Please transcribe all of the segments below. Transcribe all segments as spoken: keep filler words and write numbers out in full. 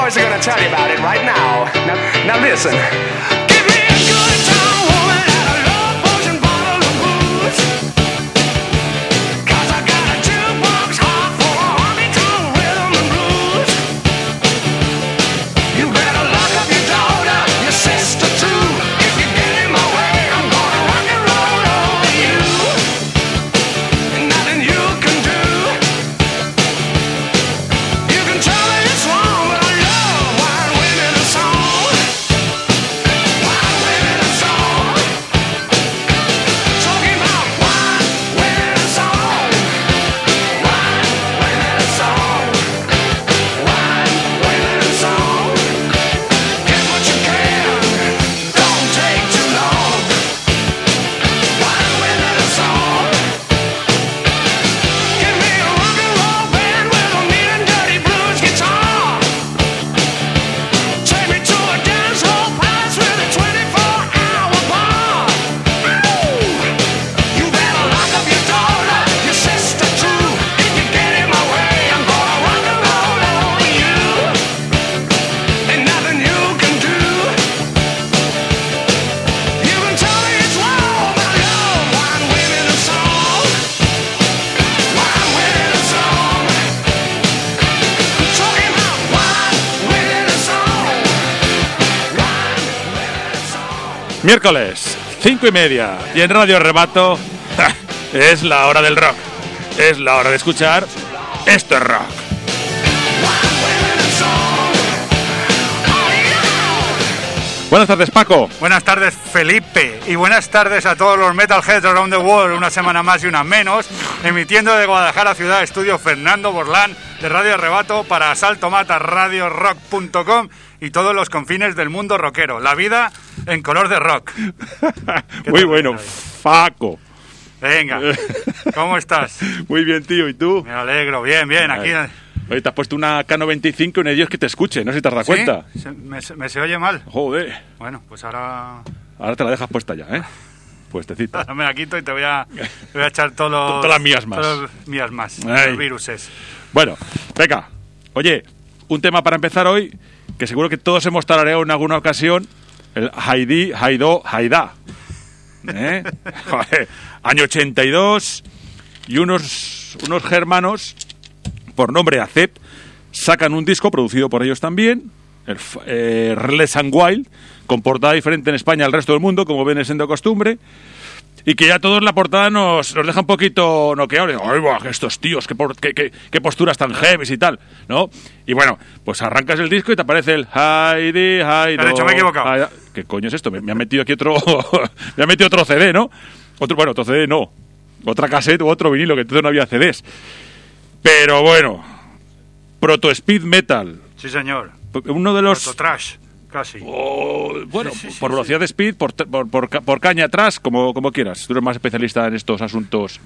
boys are gonna tell you about it right now. Now, now listen. Give me a good time, woman, and a love potion bottle of booze. 'Cause I got a jukebox heart for a honky-tonk rhythm and blues. You better lock up your daughter, your sister too. If you get in my way, I'm gonna rock and roll over you. Nothing you can do. You can tell me it's wrong, but I love wine, women, and song. Wine, women, and song. Talking about wine, women, and song. Wine, women, and song. Wine, women, and song. Get what you can, don't take too long. Wine, women, and song. Give me a rock and roll band with a mean and dirty blues guitar. Take me to a dance hall palace with a twenty-four hour bar. Ooh. You better lock up your daughter, your sister too. If you get in my way, I'm gonna rock and roll over you. Ain't nothing you can do. You can tell me it's wrong, but I love wine, women, and song. Wine, women, and song. Talking about wine, women, and song. Wine, women, and song. Miércoles, cinco y media, y en Radio Arrebato es la hora del rock. Es la hora de escuchar Esto es Rock. Wine, women, and song. Oh, yeah. Buenas tardes, Paco. Buenas tardes, Felipe, y buenas tardes a todos los Metalheads around the world, una semana más y una menos, emitiendo de Guadalajara Ciudad Estudio Fernando Borlán de Radio Arrebato para Asalto Mata, radio rock punto com y todos los confines del mundo rockero. La vida en color de rock. ¿Qué Muy tal, bueno, David? Paco. Venga, ¿cómo estás? Muy bien, tío, ¿y tú? Me alegro, bien, bien, aquí... Ay. Oye, te has puesto una K noventa y cinco y no hay Dios que te escuche, no sé si te has dado ¿Sí? cuenta. Se- me, me se oye mal. Joder, Bueno, pues ahora, ahora te la dejas puesta ya, ¿eh? Puestecita. ahora me la quito y te voy a, te voy a echar todos los... Todas las mías más. Todas las mías más, Ay. los viruses. Bueno, venga. Oye, un tema para empezar hoy, que seguro que todos hemos tarareado en alguna ocasión, el Haidí, Haidó, Haidá. ¿Eh? Joder, año ochenta y dos, y unos, unos germanos, por nombre Acep, sacan un disco producido por ellos también, el f- eh, Les and Wild, con portada diferente en España al resto del mundo, como viene siendo costumbre, y que ya todos la portada nos, nos deja un poquito noqueados. ¡Ay, buah, estos tíos, qué, por- qué, qué, qué posturas tan heavy y tal! ¿No? Y bueno, pues arrancas el disco y te aparece el Heidi, Heidi. Te has dicho, me he equivocado. ¿Qué coño es esto? Me, me ha metido aquí otro... me ha metido otro C D, ¿no? Otro, bueno, otro C D no. Otra cassette u otro vinilo, que entonces no había C Ds. Pero bueno, Proto Speed Metal. Sí, señor. Uno de los... Proto trash, casi. Oh, bueno, Sí, sí, sí, por sí. velocidad de speed, por, por, por, ca- por caña atrás, como, como quieras. Tú eres más especialista en estos asuntos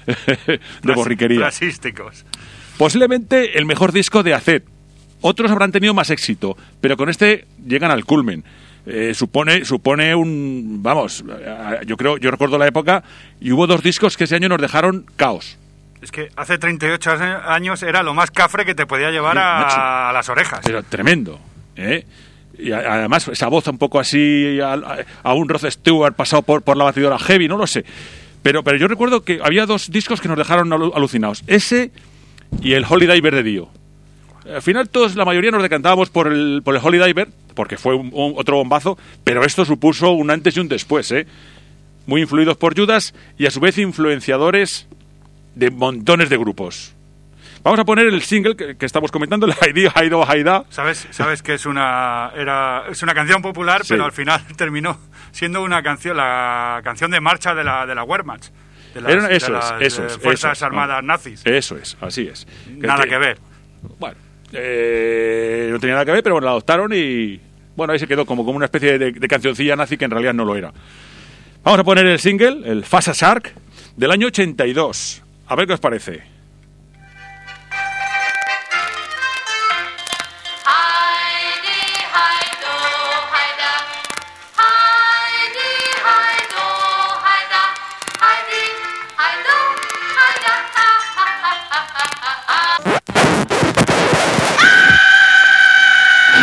de borriquería. Clasísticos. Posiblemente el mejor disco de Acet. Otros habrán tenido más éxito, pero con este llegan al culmen. Eh, supone supone un... Vamos, eh, yo creo, yo recuerdo la época y hubo dos discos que ese año nos dejaron caos. Es que hace treinta y ocho años era lo más cafre que te podía llevar Sí, a, macho. a las orejas. Pero tremendo, ¿eh? Y a- además esa voz un poco así a, a- a un Rod Stewart pasado por, por la batidora heavy, no lo sé. Pero, pero yo recuerdo que había dos discos que nos dejaron alu- alucinados. Ese y el Holy Diver de Dio. Al final todos, la mayoría nos decantábamos por el, por el Holy Diver, porque fue un- un- otro bombazo, pero esto supuso un antes y un después, ¿eh? Muy influidos por Judas y a su vez influenciadores de montones de grupos. Vamos a poner el single que, que estamos comentando, el Haidí, Haido, Haidá. ¿Sabes, sabes que es una era es una canción popular, Sí. pero al final terminó siendo una canción, la canción de marcha de la de la Wehrmacht, de las, Era una- eso de es, las, eso eh, es, fuerzas eso es, armadas no. nazis. Eso es, así es. Nada que- que ver. Bueno, eh, no tenía nada que ver, pero bueno, la adoptaron y bueno, ahí se quedó como, como una especie de, de cancioncilla nazi que en realidad no lo era. Vamos a poner el single, el Fasa Shark, del año ochenta y dos. A ver qué os parece. Heidi, Heido, Heida. Heidi, Heido, Heida. Heidi, Heido, Heida. Ha, ha, ha, ha, ha, ha.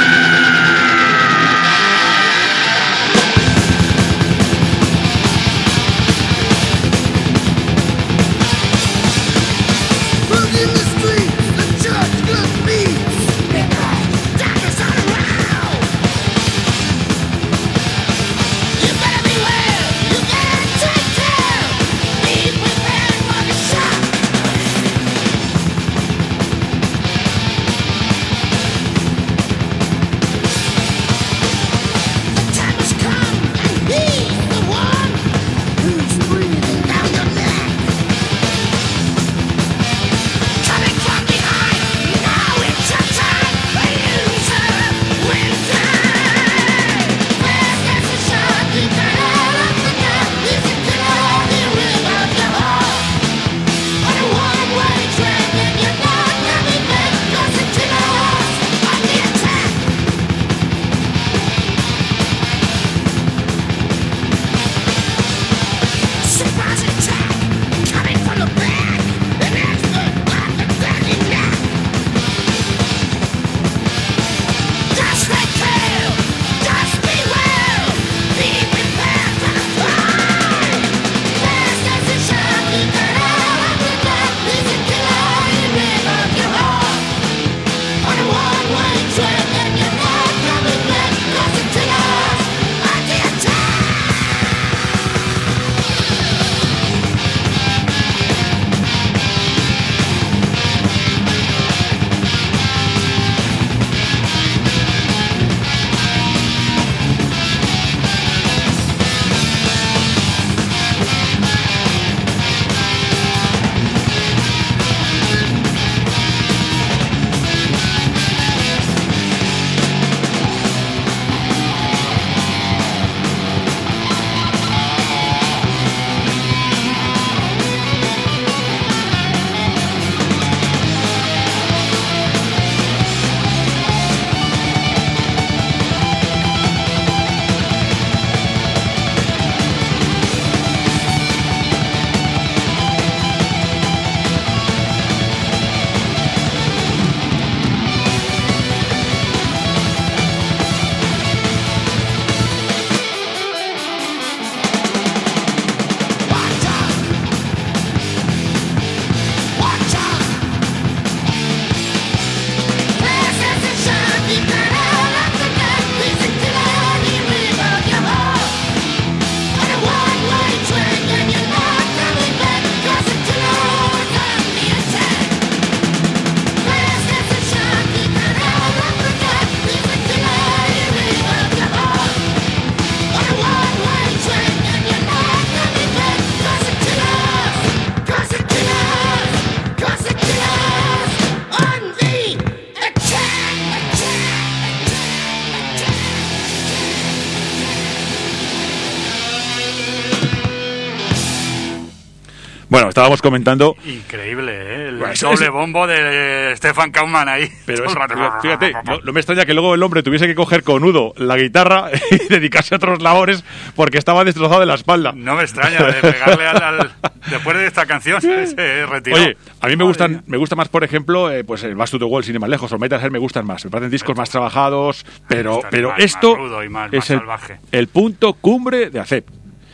Bueno, estábamos comentando... Increíble, ¿eh? El Bueno, eso doble es- bombo de Stefan Kaufmann ahí. Pero todo es- el rato. fíjate, no, no me extraña que luego el hombre tuviese que coger con nudo la guitarra y dedicarse a otros labores porque estaba destrozado de la espalda. No me extraña de pegarle al, al- después de esta canción se retiró. Oye, a mí me Madre gustan, mía. me gusta más, por ejemplo, eh, pues el Back to the Wall, sin ir más lejos, o Metal Head me gustan más. Me parecen discos más trabajados, pero, Esto es pero más- más esto rudo y más- es más el, salvaje. el punto cumbre de Acep.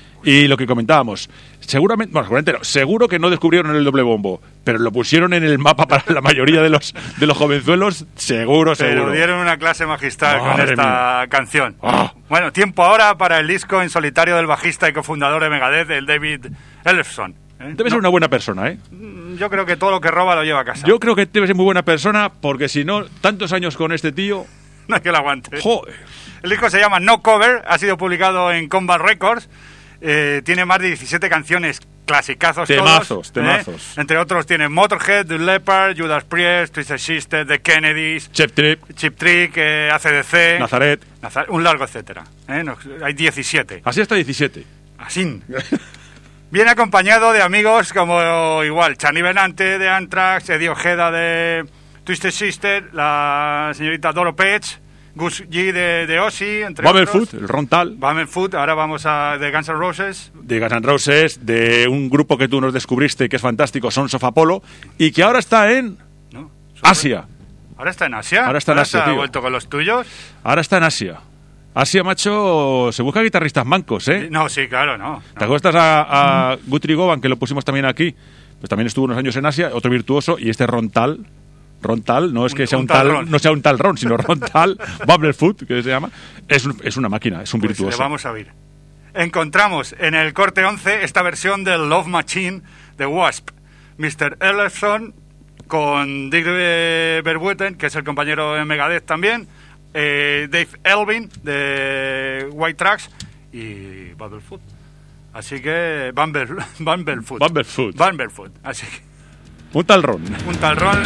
Y lo que comentábamos, seguramente, bueno, seguramente no, seguro que no descubrieron el doble bombo, pero lo pusieron en el mapa para la mayoría de los de los jovenzuelos, seguro, Pero seguro. dieron una clase magistral con Madre esta canción. Ah. Bueno, tiempo ahora para el disco en solitario del bajista y cofundador de Megadeth, el David Ellefson. ¿eh? Debe ser No, una buena persona, ¿eh? Yo creo que todo lo que roba lo lleva a casa. Yo creo que debe ser muy buena persona, porque si no, tantos años con este tío, No hay que lo aguante. joder. El disco se llama No Cover, ha sido publicado en Combat Records. Eh, tiene más de diecisiete canciones clasicazos Temazos, todos, ¿eh? temazos. Entre otros tiene Motorhead, The Leppard, Judas Priest, Twisted Sister, The Kennedys, Chep Trip, Chip Trick, eh, A C D C, Nazaret, Nazar- un largo etcétera. ¿eh? No, hay diecisiete. así hasta diecisiete. Así. Viene acompañado de amigos como igual Charlie Benante de Anthrax, Eddie Ojeda de Twisted Sister, la señorita Doro Page, Gus G de, de Ozzy, entre Bumblefoot, otros. el Rontal, Bumblefoot, ahora vamos a de Guns N' Roses. de Guns N' Roses, de un grupo que tú nos descubriste que es fantástico, Sons of Apollo, y que ahora está en ¿no? Asia. ¿Ahora está en Asia? Ahora está en Asia, se ha tío. vuelto con los tuyos? Ahora está en Asia. Asia, macho, se busca guitarristas mancos, ¿eh? No, sí, claro, no. ¿Te acuerdas a, a Guthrie Govan, que lo pusimos también aquí? Pues también estuvo unos años en Asia, otro virtuoso, y este Rontal, Rontal, no es que Un- sea un un tal, tal Ron. no sea un tal Ron, sino Rontal, Bumblefoot, que se llama, es, un- es una máquina, es un Pues virtuoso. le vamos a oír. Encontramos en el corte once esta versión del Love Machine de Wasp. mister Ellefson con Dick eh, Verwoeten, que es el compañero de Megadeth también, eh, Dave Elvin de White Trax y Bumblefoot. Así que Bumble, Bumblefoot. Bumblefoot. Bumblefoot. Así que Un tal Ron. un tal rol.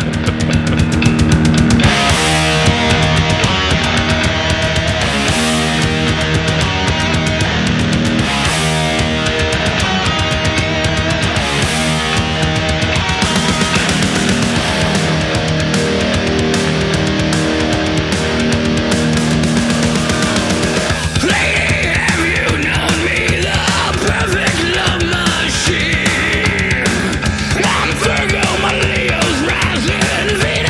One finger, my Leo's rising,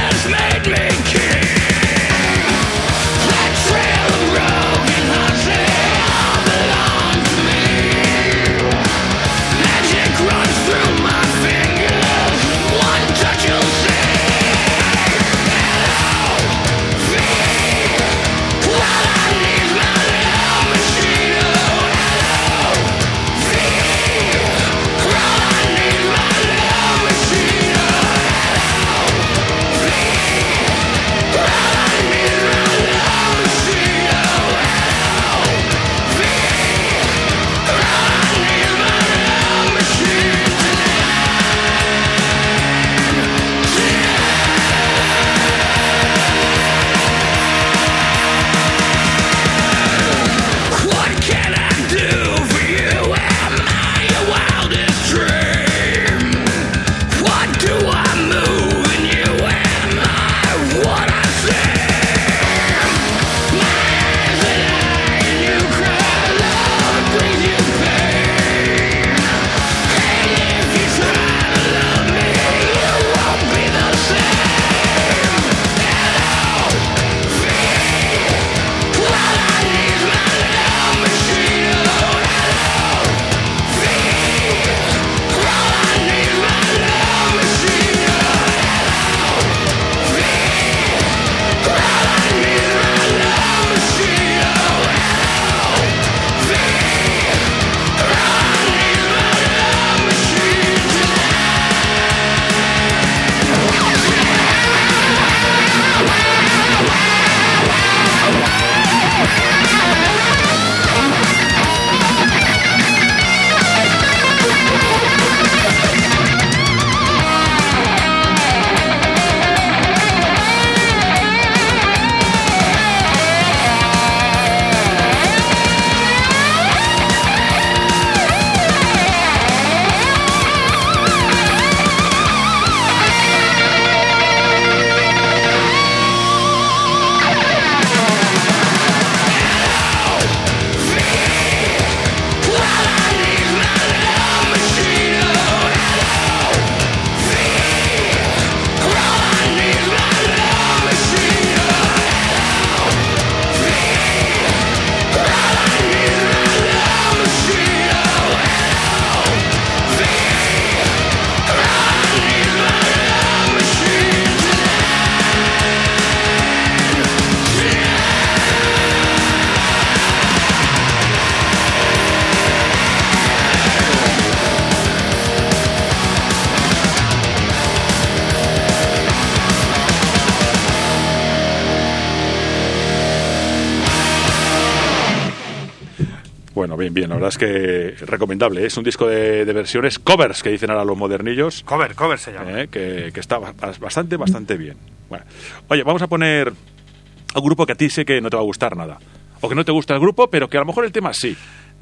Bueno, bien, bien, la verdad es que recomendable. ¿eh? Es un disco de, de versiones, covers, que dicen ahora los modernillos, Cover, cover se llama. ¿eh? que, que está ba- bastante, bastante bien. Bueno, oye, vamos a poner a un grupo que a ti sé que no te va a gustar nada. O que no te gusta el grupo, pero que a lo mejor el tema sí.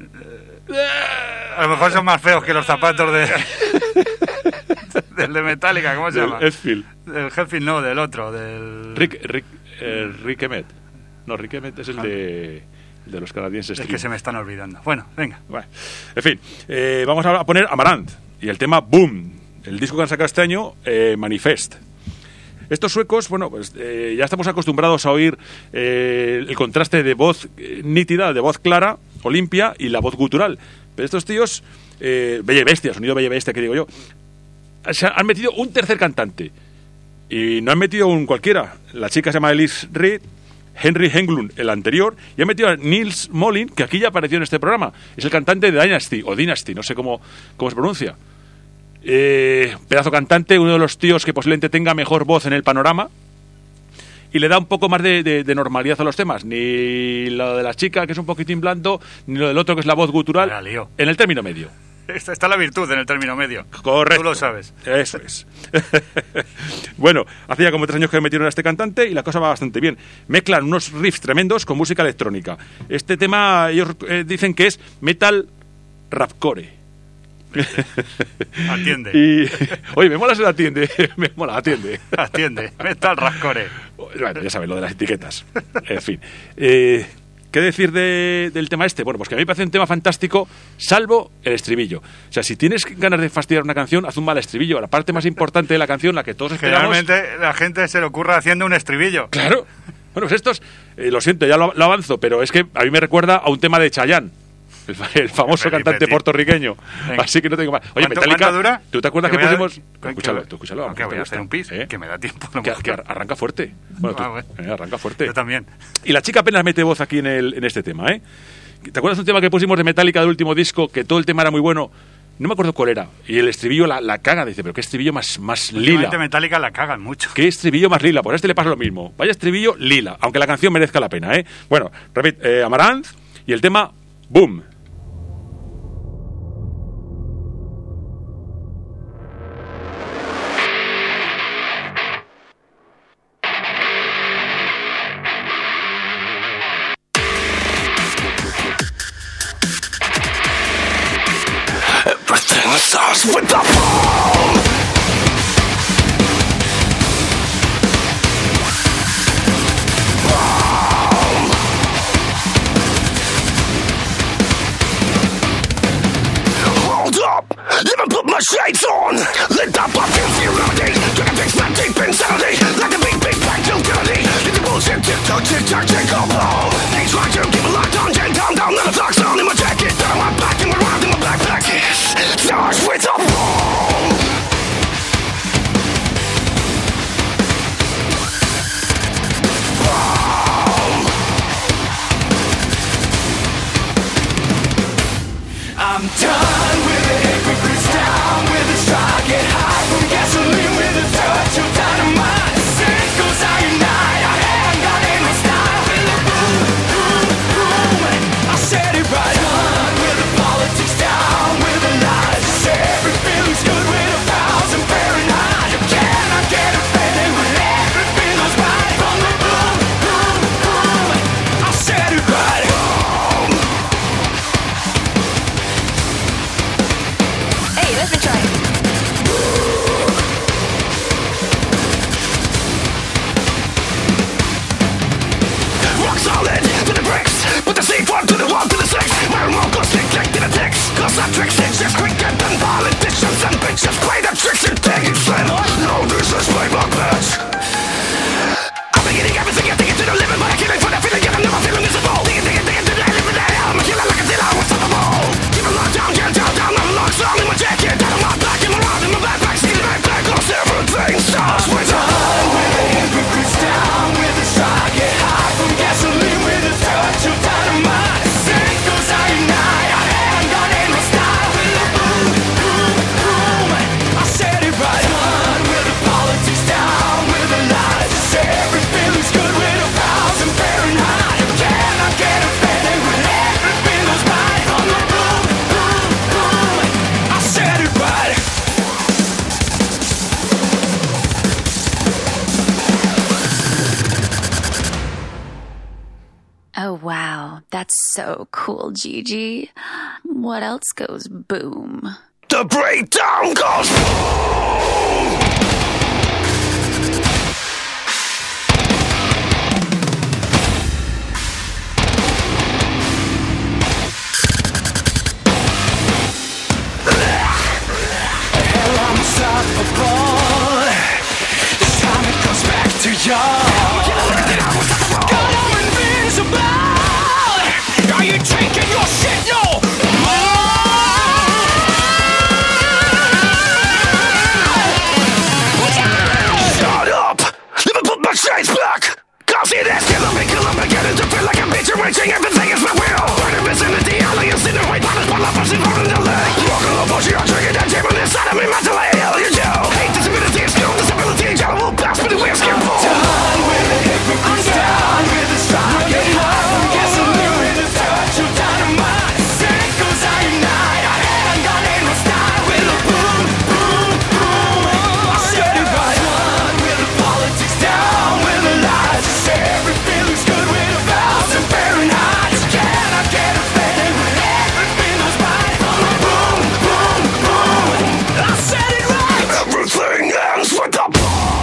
A lo mejor son más feos que los zapatos de... del de Metallica, ¿cómo se Del llama? Hetfield. Del Hetfield, no, del otro, del... Rick, Rick, eh, Rick Emmett. No, Rick Emmett es el de, el de los canadienses. Es que se me están olvidando. Bueno, venga. Bueno, en fin, eh, vamos a poner Amaranth y el tema Boom, el disco que han sacado este año, eh, Manifest. Estos suecos, bueno, pues eh, ya estamos acostumbrados a oír eh, el contraste de voz eh, nítida, de voz clara o limpia y la voz gutural. Pero estos tíos, eh, bella y bestia, sonido bella y bestia que digo yo, se han metido un tercer cantante. Y no han metido un cualquiera. La chica se llama Elise Reed, Henry Englund, el anterior, y han metido a Nils Molin, que aquí ya apareció en este programa. Es el cantante de Dynasty, o Dynasty, no sé cómo, cómo se pronuncia. Eh, pedazo cantante, uno de los tíos que posiblemente tenga mejor voz en el panorama y le da un poco más de, de, de normalidad a los temas. Ni lo de la chica, que es un poquitín blando, ni lo del otro, que es la voz gutural, Era lío. en el término medio. Esta está la virtud en el término medio. Correcto. Tú lo sabes. Eso es. Bueno, hacía como tres años que metieron a este cantante y la cosa va bastante bien. Mezclan unos riffs tremendos con música electrónica. Este tema, ellos eh, dicen que es metal rapcore. Atiende. Y, oye, me mola ese atiende. Me mola, atiende. Atiende. Metal rascore. Bueno, ya sabes, lo de las etiquetas. En fin. Eh, ¿Qué decir de, del tema este? Bueno, pues que a mí me parece un tema fantástico, salvo el estribillo. O sea, si tienes ganas de fastidiar una canción, haz un mal estribillo. La parte más importante de la canción, la que todos esperamos... Generalmente la gente se le ocurre haciendo un estribillo. Claro. Bueno, pues estos, eh, lo siento, ya lo, lo avanzo, pero es que a mí me recuerda a un tema de Chayanne. El, el famoso Felipe, cantante tío. puertorriqueño. Venga. Así que no tengo más. Oye, ¿Cuánto- Metallica, cuánto dura? ¿tú te acuerdas Que que voy a- pusimos...? que- Escúchalo, que- tú escúchalo. que voy a hacer un pis, ¿eh? que me da tiempo. a lo Que, mejor. que arranca fuerte. Bueno, tú, Ah, bueno. eh, arranca fuerte. Yo también. Y la chica apenas mete voz aquí en, el, en este tema, ¿eh? ¿Te acuerdas de un tema que pusimos de Metallica del último disco, que todo el tema era muy bueno? No me acuerdo cuál era. Y el estribillo la, la caga, dice, pero qué estribillo más, más lila. Últimamente Metallica la cagan mucho. ¿Qué estribillo más lila? Pues a este le pasa lo mismo. Vaya estribillo lila, aunque la canción merezca la pena, ¿eh? Bueno, repito, eh, Amaranth y el tema Boom. Everything starts with the bomb. Hold up, let me put my shades on. Lit up up in fury. Gonna fix my deep insanity. Like a big, big black guilty. Let the bullshit tick tock, tick tock, tick off long. They try to keep a lockdown, jam down, down. Let the clock's on in my jacket. Down my back and around in my backpack. Starts with a bomb. I'm done with the hypocrites, down with the try, get high from gasoline with a touch of dynamite. Sink goes cyanide, I haven't got any style. With a boom, boom, boom, I said it right. Done with the politics, down with the lies. Every feeling's good with a thousand Fahrenheit. You cannot get offended when everything goes right. From the boom, boom, boom, I said it right. Hey, let me try it. Rock solid to the bricks, put the C four to the wall to the six. My remote goes click click to the ticks. Cause I tricks it's just quicker than politicians and bitches play the tricks and take it slam. No disrespect like that. I'm beginning everything I think into the limit, but I can't for the feeling yet I'm never feeling miserable. Dig it, dig it, dig it, dig it, live it down. I'm a killer like a dealer, what's up the ball? Keep a lock down, get down, down, I'm locked on in my jacket. Down on my back, in my round, in my backpack, see the backpack, cause everything starts with a bomb. With the hypocrites down, with the try, get high from gasoline with a touch of dynamite. Sink goes cyanide, I haven't got any style. With a boom, boom, boom, I said it Oh, wow. That's so cool, Gigi. What else goes boom? The breakdown goes boom! Hell, I'm unstoppable. This time it goes back to you. God, I'm invincible. Are you taking your shit no Shut up! Never put my shades back! Cause it is killing me, killing me, getting to feel like a bitch, reaching everything is my will. Burning vicinity, aliens in the way, punish, pull up, pushing, holding the leg. Walking on the bush, you're triggered, that demon inside of me, mentally ill, you do. Hate, disability, skill, disability, jello, pass, but the way skin full. Done with the hypocrites, done with the strife, getting high from gasoline with the touch of dynamite. Sick cause I ignite, I haven't got in my style with a boom, boom, boom. I said it right, done with the politics, down with the lies. Everything looks good with a thousand Fahrenheit. You cannot get offended when everything goes right. Boom, boom, boom. I said it right. Everything ends with a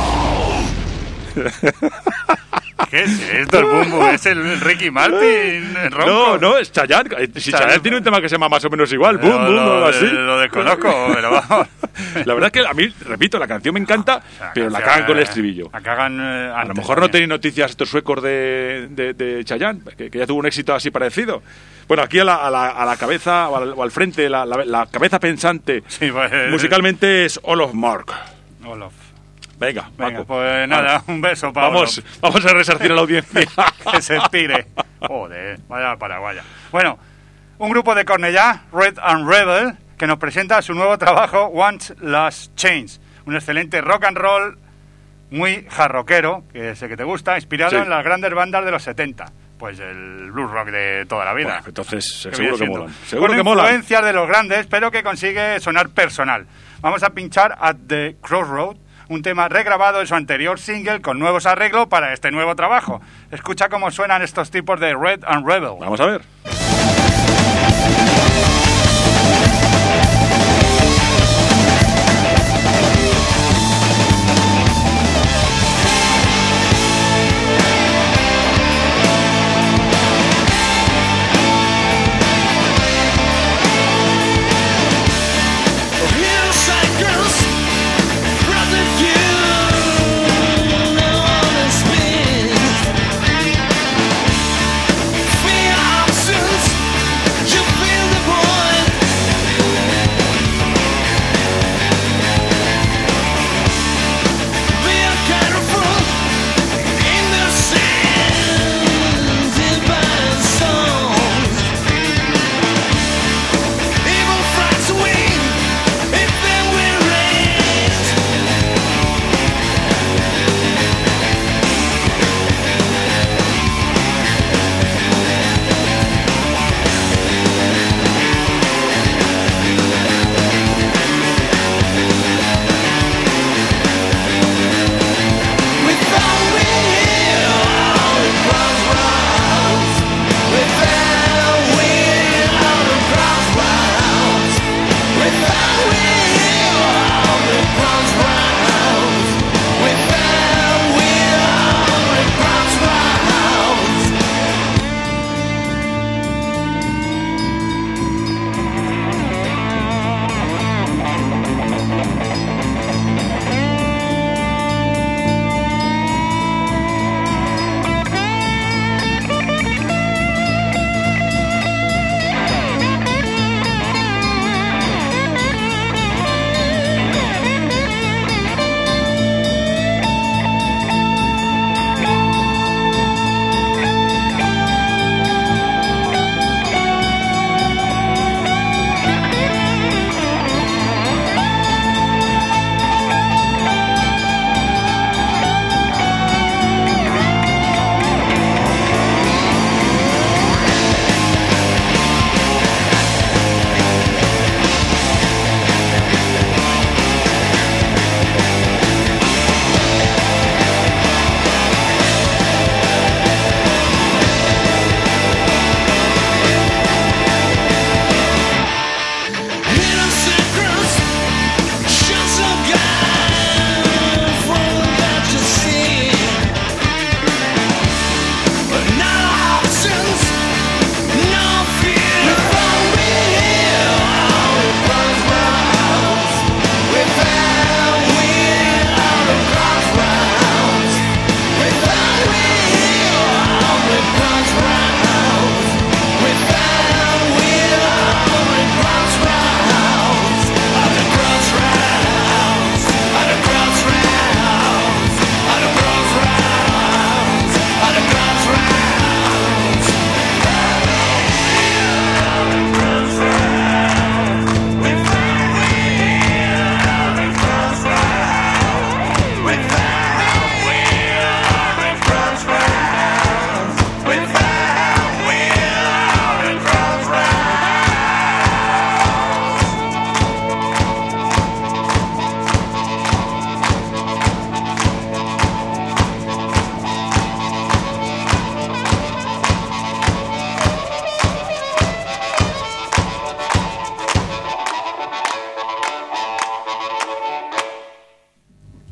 boom. ¿Qué es esto? El boom boom. ¿Es el Ricky Martin ronco? No, no, es Chayanne. Si Chayanne tiene un tema que se llama más o menos igual, boom, boom, o algo así. Lo desconozco, pero vamos. La verdad es que a mí, repito, la canción me encanta, pero la cagan con el estribillo. La cagan eh, A lo antes mejor no también. tenéis noticias estos suecos de, de, de Chayanne, que, que ya tuvo un éxito así parecido. Bueno, aquí a la, a la, a la cabeza, o al, o al frente, la, la, la cabeza pensante, Sí, pues, musicalmente es Olof Mark. Olof. Venga, Venga, Paco. pues nada, Vale. un beso para Vamos, vamos a resarcir a la audiencia. que se expire. Joder, vaya paraguaya. Bueno, un grupo de Cornellá, Red and Rebel, que nos presenta su nuevo trabajo, Once Last Change. Un excelente rock and roll, muy jarroquero, que sé que te gusta, inspirado Sí. en las grandes bandas de los setenta. Pues el blues rock de toda la vida. Bueno, entonces, Que seguro viene que siendo. molan. Seguro Con que molan. influencias de los grandes, pero que consigue sonar personal. Vamos a pinchar At the Crossroad, un tema regrabado en su anterior single con nuevos arreglos para este nuevo trabajo. Escucha cómo suenan estos tipos de Red and Rebel. Vamos a ver. Hillside girls, brother view, on the spin. Feel I'm soon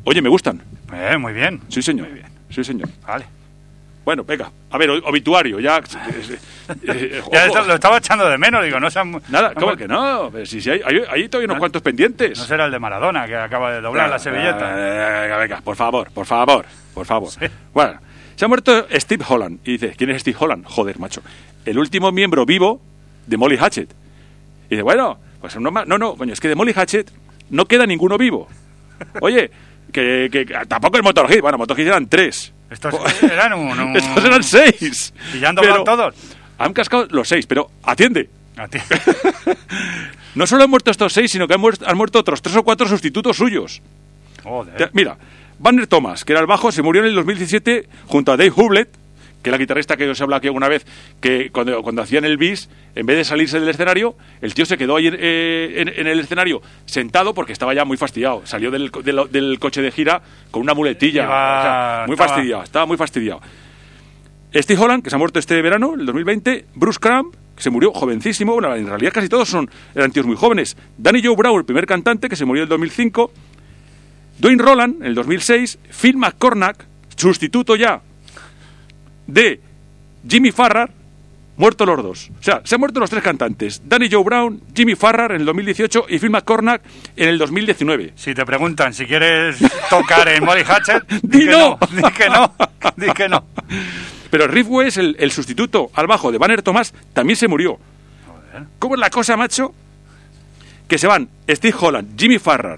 Oye, me gustan. Eh, muy bien. Sí, señor. Muy bien. Sí, señor. Vale. Bueno, venga. A ver, o- obituario, ya... eh, eh, Ya ojo. esto- lo estaba echando de menos, digo, no sean... Nada, no- ¿cómo que no? Pero si, si hay, hay, hay todavía unos cuantos pendientes. No será el de Maradona, que acaba de doblar la servilleta. Eh, Venga, venga, por favor, por favor, por favor. Sí. Bueno, se ha muerto Steve Holland. Y dice, ¿quién es Steve Holland? Joder, macho. El último miembro vivo de Molly Hatchet. Y dice, bueno, pues no, ma- no, no, coño, es que de Molly Hatchet no queda ninguno vivo. Oye, que, que, que tampoco el Motorhead. Bueno, Motorhead eran tres. Estos eran un... un- Estos eran seis. ¿Y ya han doblado Pero todos? Han cascado los seis, pero atiende. A ti. No solo han muerto estos seis, sino que han muerto, han muerto otros tres o cuatro sustitutos suyos. Te- Joder. Mira, Banner Thomas, que era el bajo, se murió en el dos mil diecisiete junto a Dave Hublet, que es la guitarrista que os he hablado aquí alguna vez, que cuando, cuando hacían el bis, en vez de salirse del escenario, el tío se quedó ahí eh, en, en el escenario sentado porque estaba ya muy fastidiado. Salió del, co- del, del coche de gira con una muletilla. Iba- o sea, muy estaba- fastidiado, estaba muy fastidiado. Steve Holland, que se ha muerto este verano, el dos mil veinte. Bruce Cramp, que se murió jovencísimo. Bueno, en realidad casi todos son, eran tíos muy jóvenes. Danny Joe Brown, el primer cantante, que se murió en el dos mil cinco. Dwayne Roland, en el dos mil seis. Phil McCormack, sustituto ya de Jimmy Farrar, muertos los dos. O sea, se han muerto los tres cantantes. Danny Joe Brown, Jimmy Farrar en el dos mil dieciocho y Phil McCormack en el dos mil diecinueve. Si te preguntan si quieres tocar en Molly Hatchet, Di que no. Di que no. Di que no. Pero Riff West, el, el sustituto al bajo de Banner Thomas, también se murió. Joder. ¿Cómo es la cosa, macho? Que se van Steve Holland, Jimmy Farrar,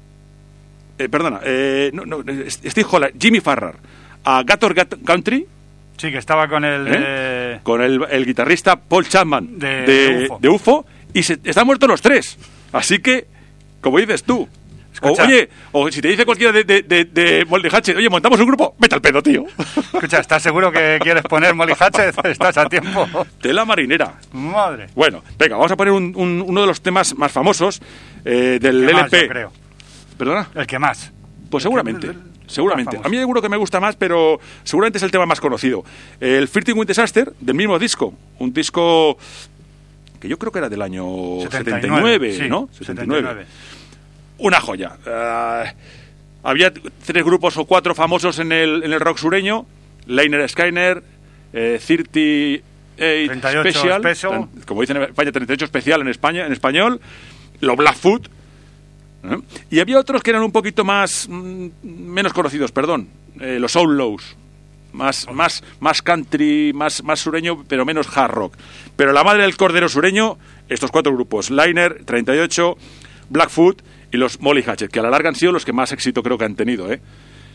eh, perdona, eh, no, no, eh, Steve Holland, Jimmy Farrar, a Gator Gat- Country, Sí, que estaba con el... ¿eh? eh, con el, el guitarrista Paul Chapman De- de, de U F O. de U F O, y se, están muertos los tres. Así que, como dices tú, o, Escucha. oye, o si te dice cualquiera de, de, de, de Molly Hatchet, oye, montamos un grupo, vete al pedo, tío. Escucha, ¿estás seguro que quieres poner Molly Hatchet? Estás a tiempo. Tela marinera. Madre. Bueno, venga, vamos a poner un- un- uno de los temas más famosos eh, del ¿Qué más, L P. yo creo? ¿Perdona? El que más. Pues seguramente, El- el- seguramente. más famoso. A mí seguro que me gusta más, pero seguramente es el tema más conocido. El Flirting with Disaster, del mismo disco. Un disco que yo creo que era del año setenta y nueve, sí, ¿no? setenta y nueve. Una joya. Ah, había tres grupos o cuatro famosos en el, en el rock sureño. Liner Skyner, eh, treinta y ocho treinta y ocho Special, Special. tan- como dicen en España, treinta y ocho Especial en España, en español. Los Blackfoot. ¿eh? Y había otros que eran un poquito más mm, menos conocidos, perdón, eh, los Outlaws, más más más country, más más sureño, pero menos hard rock. Pero la madre del cordero sureño, estos cuatro grupos: Liner, treinta y ocho, Blackfoot y los Molly Hatchet, que a la larga han sido los que más éxito creo que han tenido, ¿eh?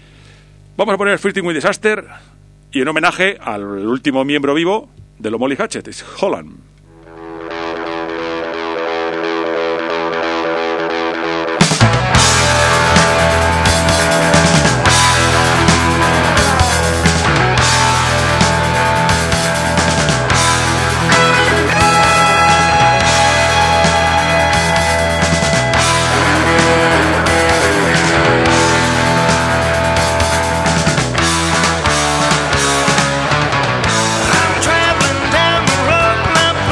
Vamos a poner Flirting with Disaster y en homenaje al último miembro vivo de los Molly Hatchet, es Holland. I'm traveling down the road, my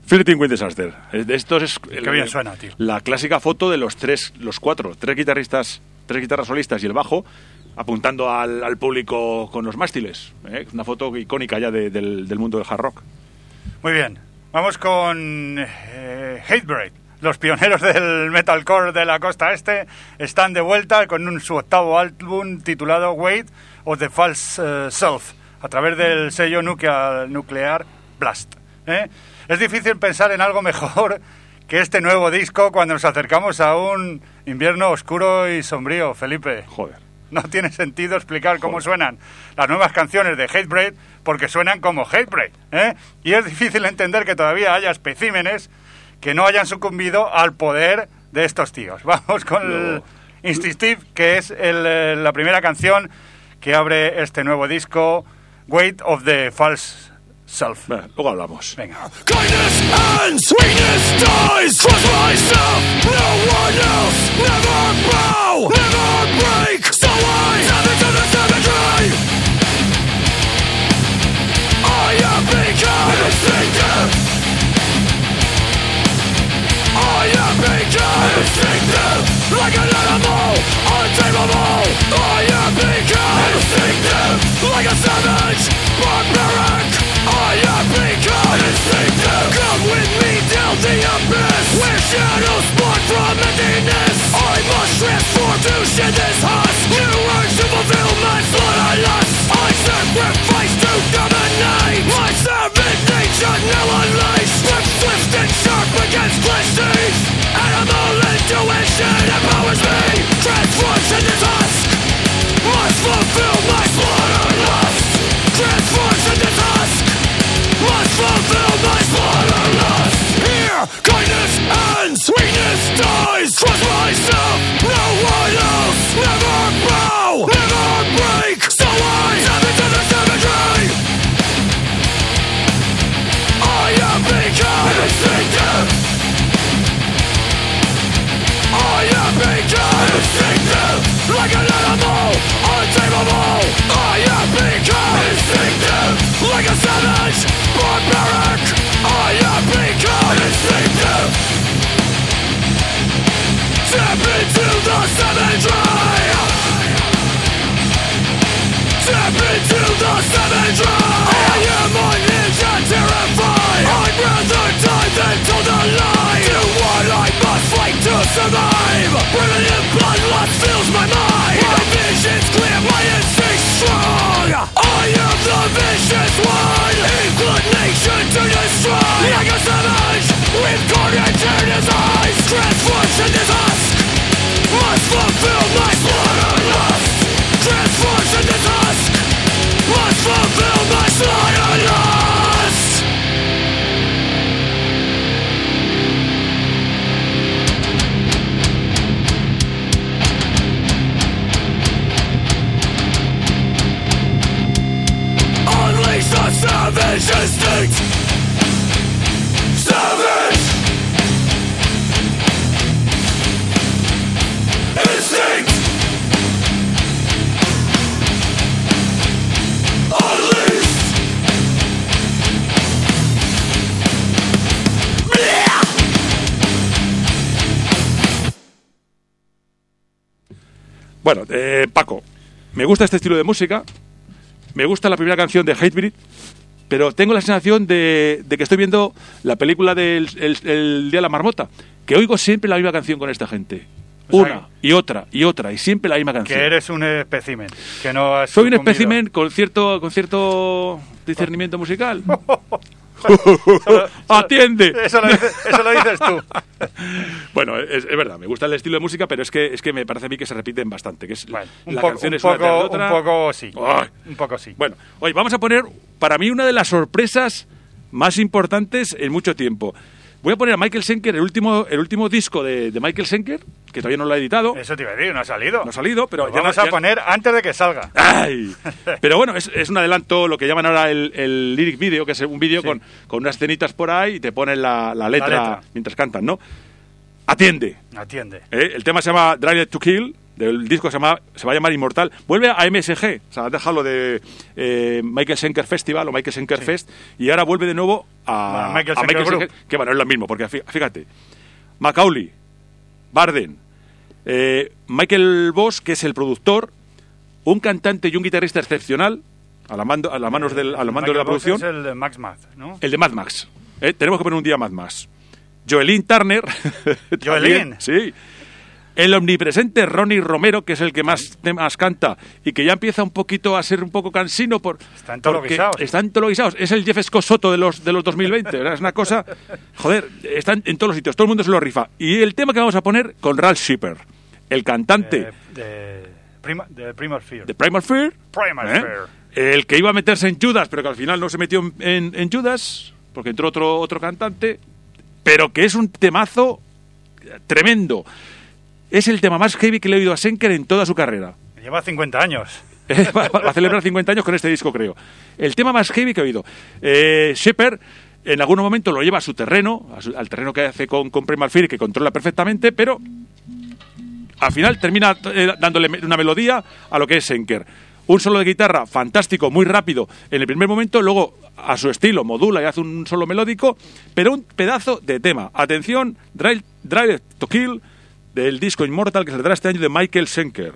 Flirting with Disaster. De estos es el, Qué bien suena, tío. La clásica foto de los tres, los cuatro, tres guitarristas, tres guitarras solistas y el bajo, apuntando al, al público con los mástiles. ¿eh? Una foto icónica ya de, del, del mundo del hard rock. Muy bien, vamos con eh, Hatebreed. Los pioneros del metalcore de la costa este están de vuelta con un, su octavo álbum titulado Weight of the False uh, Self, a través del sello Nuclear, Nuclear Blast. ¿eh? Es difícil pensar en algo mejor que este nuevo disco cuando nos acercamos a un invierno oscuro y sombrío, Felipe. Joder. No tiene sentido explicar cómo suenan las nuevas canciones de Hatebreed porque suenan como Hatebreed, ¿eh? Y es difícil entender que todavía haya especímenes que no hayan sucumbido al poder de estos tíos. Vamos con no. el Instinctive, que es el, la primera canción que abre este nuevo disco, Weight of the False Self. Bueno, luego hablamos. Venga. Kindness and sweetness dies. Trust myself, no one else. Never bow, never break. So I step into the cemetery. I have become instinctive. I have become instinctive. Like an animal, untamable. I have become instinctive. Like a savage, barbaric. I have become instinctive. Come with me down the abyss, where shadows spawn from emptiness. I must transform to shed this husk. You urge to fulfill my slaughterlust. I sacrifice to dominate. My savage nature now unleashed. Grip swift and sharp against clenched teeth. Animal intuition empowers me. Transforms in this husk. Must fulfill my slaughterlust. Transforms in this husk. Must fulfill my slaughterlust. Here, kindness and sweetness dies. Trust myself, no one else. Never bow, never break. So I step into the cemetery. I have become instinctive. I have become instinctive. Like an animal, untamable. I have become instinctive. Like a savage, barbaric. I have become instinctive. Step into the cemetery. Step into the cemetery. I am unhinged and terrified. I'd rather die than tell the lie. Do what I must fight to survive. Primitive bloodlust fills my mind. My vision's clear, my instincts strong. I am the vicious one. Inclination to destroy. Like a savage with carnage in his eyes. Transforms in his husk. Must fulfill my slaughterlust. Transforms in his husk. Must fulfill my slaughterlust. Unleash the savage instinct. Savage instinct. Unleash. Yeah. Bueno, eh, Paco, me gusta este estilo de música. Me gusta la primera canción de Hatebreed, pero tengo la sensación de, de que estoy viendo la película del el, el Día de la Marmota, que oigo siempre la misma canción con esta gente. O sea, Una y otra y otra y siempre la misma canción. Que eres un espécimen. Que no has Soy un sucumbido. espécimen con cierto, con cierto discernimiento musical. Solo- ¡Atiende! Eso lo dices, eso lo dices tú. Bueno, es, es verdad, me gusta el estilo de música, pero es que es que me parece a mí que se repiten bastante. Que es, Bueno, un, la poco, canción un, es una tras de poco, otra. un poco sí. Ay. Un poco sí. Bueno, hoy vamos a poner, para mí, una de las sorpresas más importantes en mucho tiempo. Voy a poner a Michael Schenker, el último, el último disco de, de Michael Schenker, que todavía no lo ha editado. Eso te iba a decir, no ha salido. No ha salido, pero Lo ya vamos no- a ya- poner antes de que salga. ¡Ay! Pero bueno, es, es un adelanto, lo que llaman ahora el, el lyric video, que es un vídeo Sí. con, con unas escenitas por ahí y te ponen la, la, letra letra. mientras cantan, ¿no? Atiende. Atiende. ¿eh? El tema se llama Drive to Kill del disco que se, llama, se va a llamar Inmortal, vuelve a M S G, o sea, ha dejado lo de eh, Michael Schenker Festival o Michael Schenker Sí. Fest, y ahora vuelve de nuevo a, Bueno, Michael a Schenker Group. que bueno, es lo mismo, porque fí- fíjate, Macaulay, Barden, eh, Michael Voss, que es el productor, un cantante y un guitarrista excepcional, a la mando, a las manos del, a los mandos de la Michael Voss producción, es el de Max Math, ¿no? el de Mad Max. Eh, tenemos que poner un día Mad Max. Joelín Turner. Joelín. también, sí. El omnipresente Ronnie Romero, que es el que más temas canta y que ya empieza un poquito a ser un poco cansino por, Están todos porque guisados. están todos guisados. Es el Jeff Scott Soto de los de los dos mil veinte, ¿verdad? Es una cosa, joder, están en todos los sitios, todo el mundo se lo rifa. Y el tema que vamos a poner con Ralph Shipper, el cantante De, de, Prima, de Primal Fear. de Primal Fear, Primal ¿eh? Fear. el que iba a meterse en Judas, pero que al final no se metió en, en- en Judas, porque entró otro, otro cantante, pero que es un temazo tremendo. Es el tema más heavy que le he oído a Schenker en toda su carrera. Lleva cincuenta años. va, va a celebrar cincuenta años con este disco, creo. El tema más heavy que he oído. Eh, Shepard en algún momento lo lleva a su terreno, a su- al terreno que hace con, con Primal Fear, que controla perfectamente, pero al final termina eh, dándole me- una melodía a lo que es Schenker. Un solo de guitarra fantástico, muy rápido en el primer momento, luego a su estilo modula y hace un solo melódico, pero un pedazo de tema. Atención, Drive, Drive to Kill, del disco Immortal que saldrá este año de Michael Schenker.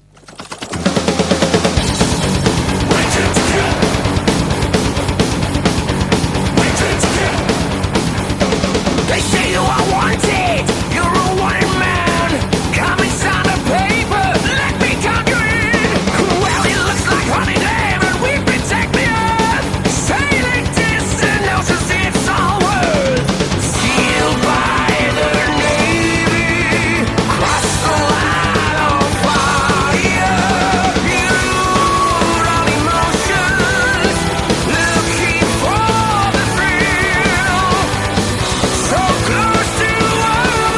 They say you are wanted, you're a wanted man. Come and sign a paper, let me count you in. Well, it looks like honey day, but we protect the earth. Sailing distant oceans, it's all worth. Sealed by the Navy, cross the line on fire. You on emotions, looking for the thrill. So close to overflow,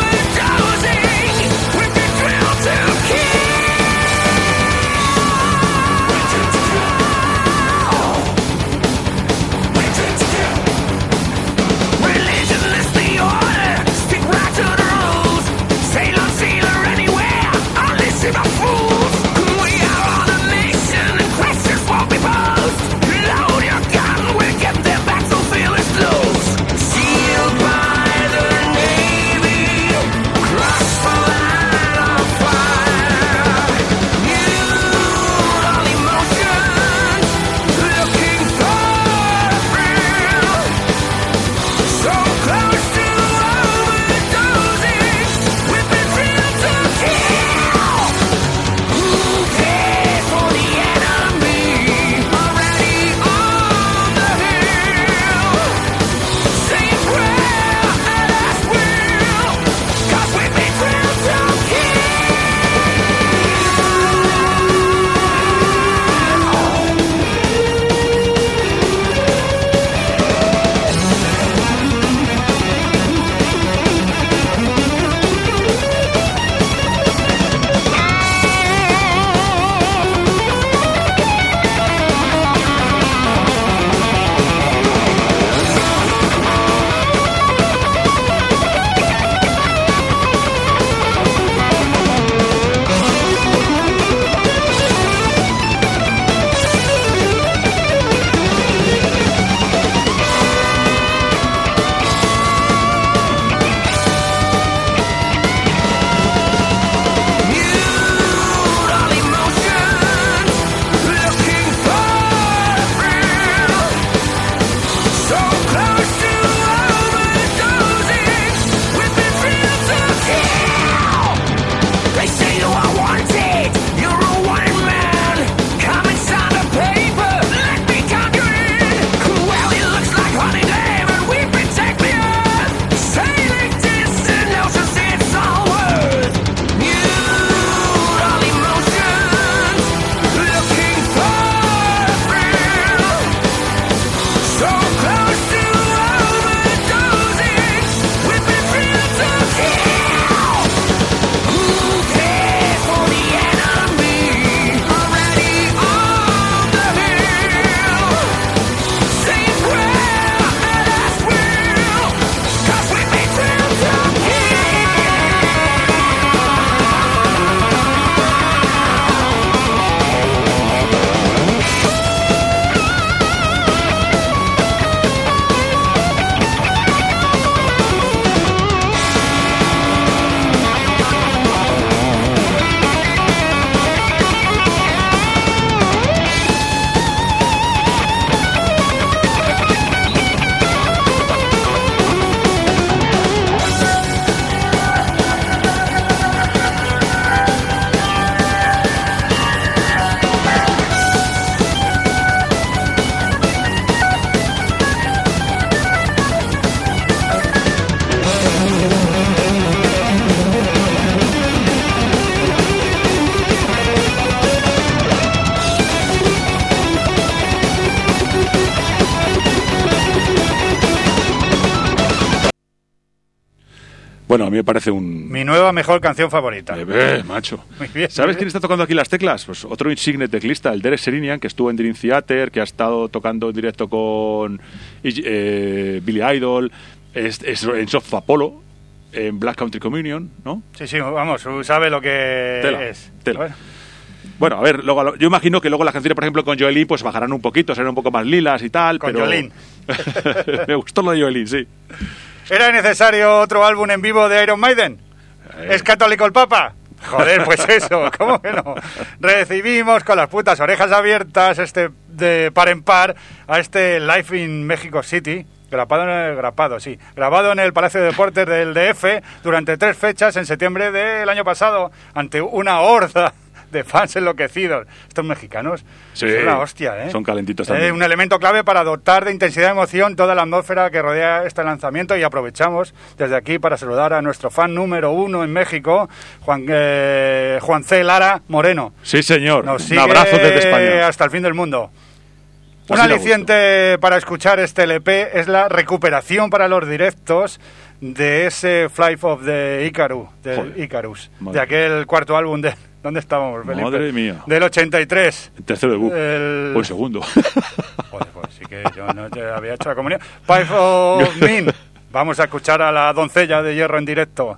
a mí me parece un... Mi nueva mejor canción favorita. Eh, eh, macho. Muy bien, ¿Sabes muy quién bien. está tocando aquí las teclas? Pues otro insigne teclista, el Derek Sherinian, que estuvo en Dream Theater, que ha estado tocando en directo con eh, Billy Idol, es, es en Soft Apollo, en Black Country Communion, ¿no? Sí, sí, vamos, sabe lo que Tela, es. tela. Bueno, Bueno, a ver, luego, yo imagino que luego las canciones, por ejemplo, con Joelín, pues bajarán un poquito, serán un poco más lilas y tal, Con pero... Joelín. Me gustó lo de Joelín, sí. ¿era necesario otro álbum en vivo de Iron Maiden? Eh. ¿Es católico el Papa? Joder, pues eso, ¿cómo que no? Recibimos con las putas orejas abiertas este de par en par a este Live in Mexico City, grabado en el, grabado, sí, grabado en el Palacio de Deportes del D F durante tres fechas en septiembre del año pasado, ante una horda de fans enloquecidos. Estos mexicanos Sí, son la hostia, ¿eh? son calentitos Eh, también. un elemento clave para dotar de intensidad y emoción toda la atmósfera que rodea este lanzamiento, y aprovechamos desde aquí para saludar a nuestro fan número uno en México, Juan, eh, Juan C. Lara Moreno. Sí, señor. Nos Un sigue abrazo desde España. hasta el fin del mundo. Un Así da aliciente para escuchar este L P es la recuperación para los directos de ese Flight of the Icarus, del Joder. Icarus, Madre. de aquel cuarto álbum de... ¿Dónde estábamos, Felipe? Madre mía. Del ochenta y tres. El tercero de Book. El- O el segundo. Joder, pues sí que yo no te había hecho la comunión. Five of Min. Vamos a escuchar a la doncella de hierro en directo.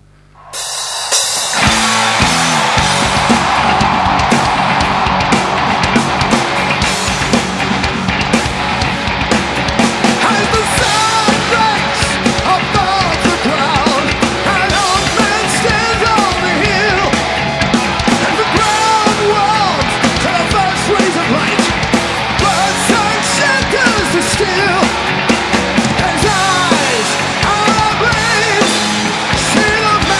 As the sun breaks above the ground, an old man stands on the hill, and the ground warms to the first rays of light. But sun shatters the steel. His eyes are ablaze, seal of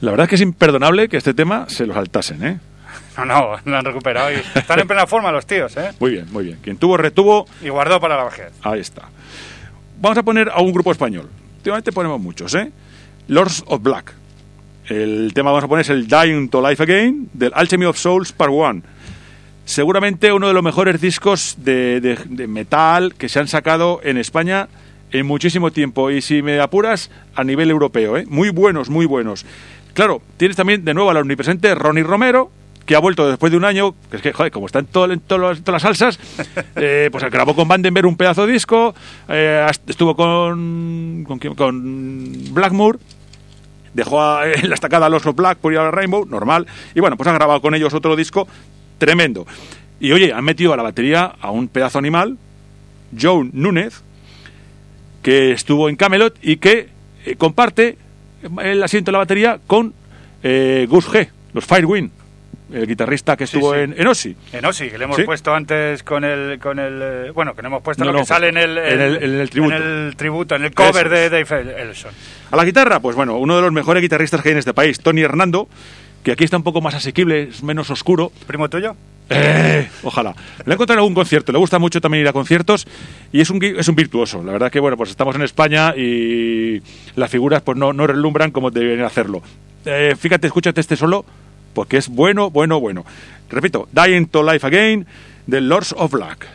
La verdad es que es imperdonable que este tema se lo saltasen, ¿eh? No, no, lo han recuperado y están en plena forma los tíos, ¿eh? Muy bien, muy bien. Quien tuvo, retuvo. Y guardó para la vejez. Ahí está. Vamos a poner a un grupo español. Últimamente ponemos muchos, ¿eh? Lords of Black. El tema que vamos a poner es el Dying to Life Again del Alchemy of Souls Part uno. Seguramente uno de los mejores discos de, de, de metal que se han sacado en España en muchísimo tiempo. Y si me apuras, a nivel europeo, ¿eh? Muy buenos, muy buenos. Claro, tienes también de nuevo al omnipresente Ronnie Romero, que ha vuelto después de un año, que es que, joder, como está en, todo, en, todo, en todas las salsas, eh, pues grabó con Vandenberg un pedazo de disco, eh, estuvo con, con, con Blackmoor, dejó a, en la estacada a los Black por ir a Rainbow, normal, y bueno, pues ha grabado con ellos otro disco tremendo. Y oye, han metido a la batería a un pedazo animal, Joe Núñez, que estuvo en Camelot y que eh, comparte el asiento de la batería con eh, Gus G, los Firewind, el guitarrista que estuvo Sí, sí. En, en Ozzy. En Ozzy, que le hemos ¿Sí? puesto antes con el... con el eh, bueno, que le hemos puesto No, lo no, que sale en el, en el- en el tributo. En el tributo, en el cover Eso de es. Dave Ellison. A la guitarra, pues bueno, uno de los mejores guitarristas que hay en este país, Tony Hernando, que aquí está un poco más asequible, es menos oscuro. ¿Primo tuyo? Eh, ojalá. Le he encontrado en algún concierto, le gusta mucho también ir a conciertos y es un, gui- es un virtuoso. La verdad que, bueno, pues estamos en España y las figuras pues no, no relumbran como deberían hacerlo. Eh, fíjate, escúchate este solo, porque es bueno, bueno, bueno. Repito, Dying to Life Again, de Lords of Black.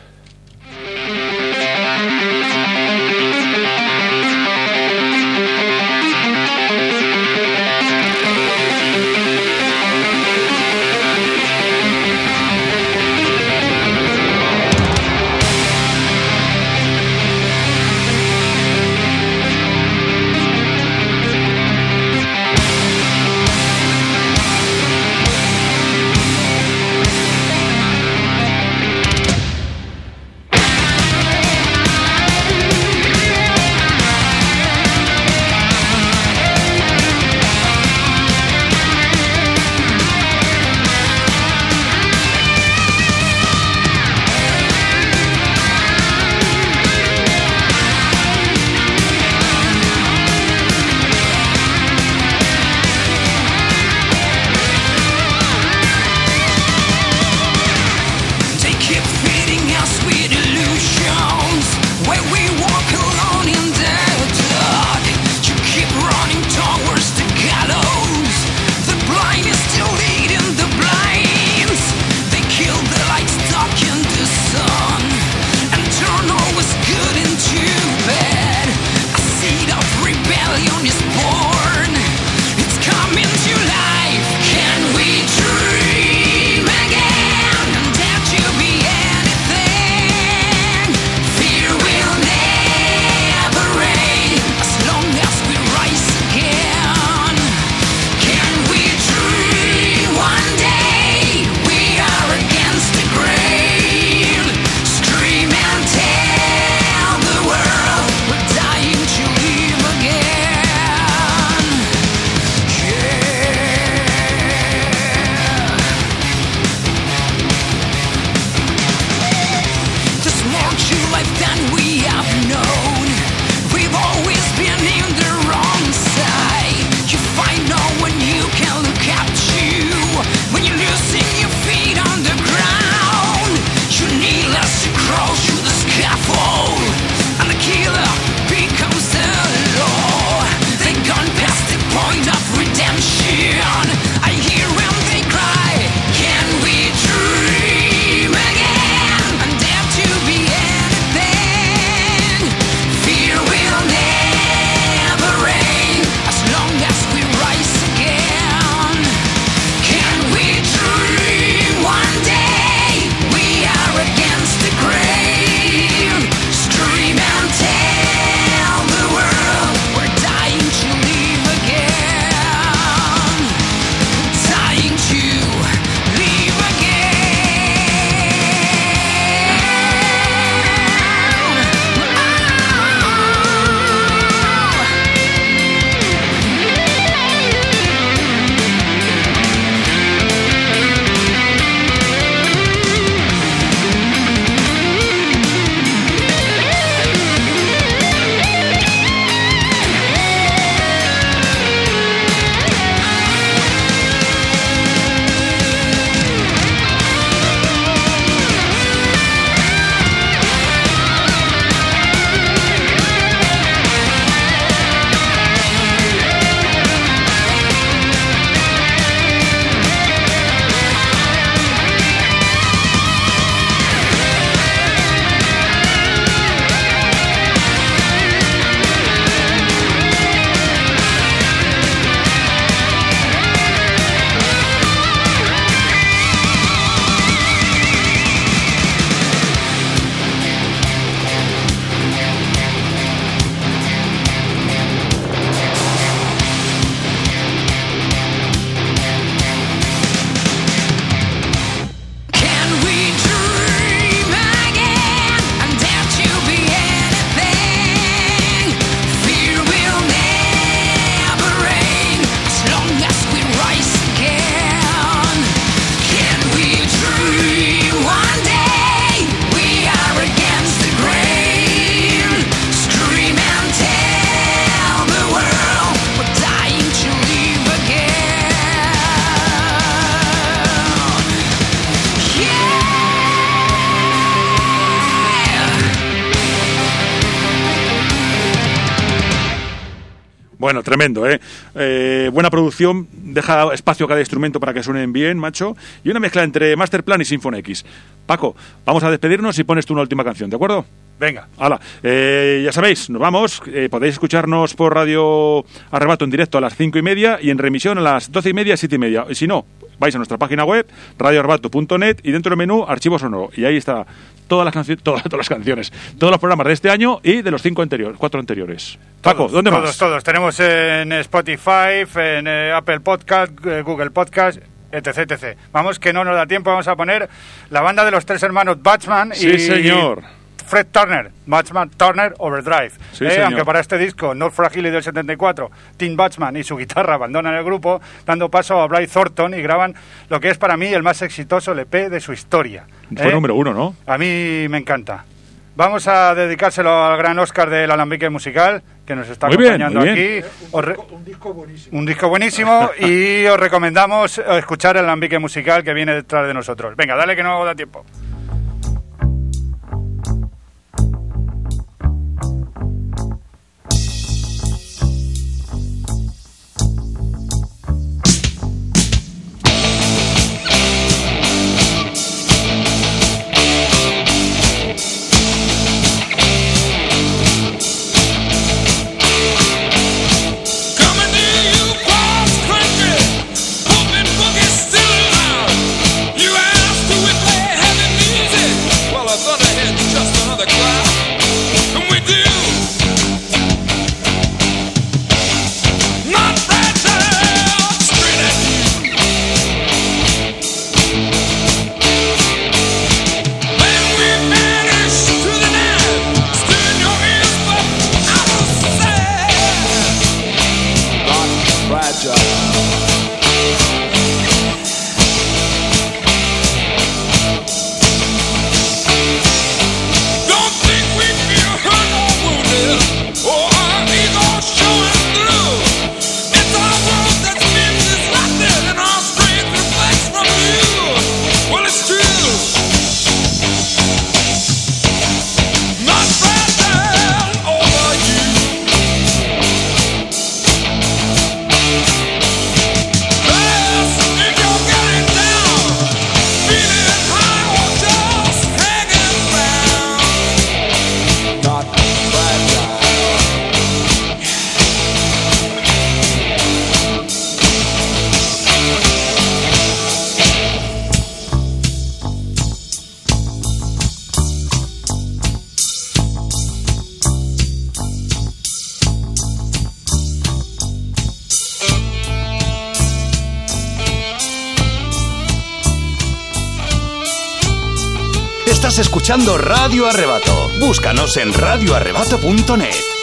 Bueno, tremendo, ¿eh? ¿eh? Buena producción, deja espacio a cada instrumento para que suenen bien, macho. Y una mezcla entre Masterplan y Symphony X. Paco, vamos a despedirnos y pones tú una última canción, ¿de acuerdo? Venga. Hala, eh, ya sabéis, nos vamos. Eh, podéis escucharnos por Radio Arrebato en directo a las cinco y media y en remisión a las doce y media, siete y media. Y si no, vais a nuestra página web, radio arrebato punto net, y dentro del menú, archivo sonoro. Y ahí está todas las, canci- todas, todas las canciones, todos los programas de este año y de los cinco anteriores, cuatro anteriores. Paco, Todos, ¿dónde todos, más? Todos, tenemos en Spotify, en eh, Apple Podcast, eh, Google Podcast, etc, etcétera. Vamos, que no nos da tiempo, vamos a poner la banda de los tres hermanos Batchman Sí, y señor. Fred Turner, Batchman Turner Overdrive. Sí, Eh, señor. aunque para este disco, Not Fragile del setenta y cuatro, Tim Batchman y su guitarra abandonan el grupo, dando paso a Blythe Thornton y graban lo que es para mí el más exitoso L P de su historia. Fue Eh, número uno, ¿no? A mí me encanta. Vamos a dedicárselo al gran Oscar del Alambique Musical, que nos está Muy bien, acompañando muy bien. aquí. Os re- un disco buenísimo. Un disco buenísimo y os recomendamos eh, escuchar el Alambique Musical que viene detrás de nosotros. Venga, dale que no da tiempo. Coming to you, cross country, hoping boogie's still around. You asked do we play heavy music? Well, a thunderhead's just another crowd, and we do. Not fragile, straight at you. When we vanish through the night, still in your ears, but I was sad. Not fragile. Don't think we feel hurt or wounded, or our ego showing through. It's our world that spins disrupted, and our strength reflects from you. Well, it's true. Not fragile over you. Yes, if you're getting down, feeling high or just hanging around. Not fragile. Estás escuchando Radio Arrebato. Búscanos en radio arrebato punto net.